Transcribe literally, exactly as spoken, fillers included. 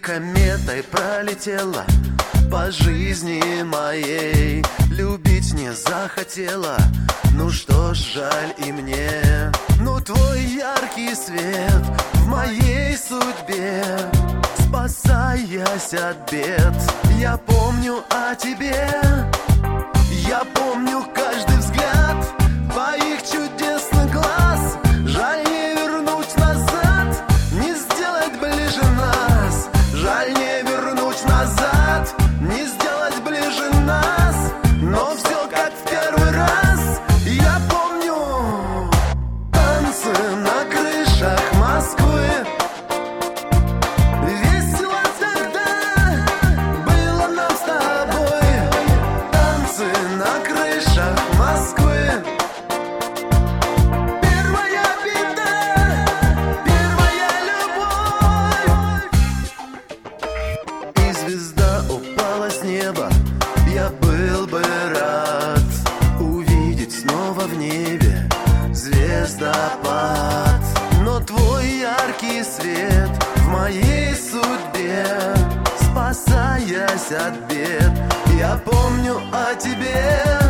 кометой пролетела по жизни моей. Любить не захотела, ну что ж, жаль и мне. Но твой яркий свет в моей судьбе, спасаясь от бед, я помню о тебе. Я помню каждый взгляд твоих чудесных глаз. Жаль не вернуть назад, не сделать ближе нас. Жаль не вернуть назад, не сделать ближе нас. Но все как в первый раз. Я помню танцы на крышах Москвы. Весело тогда было нам с тобой. Танцы на крышах Москвы. Первая беда, первая любовь. И звезда упала с неба, я был бы рад увидеть снова в небе звездопад. Но твой яркий свет в моей судьбе, спасаясь от бед, я помню о тебе.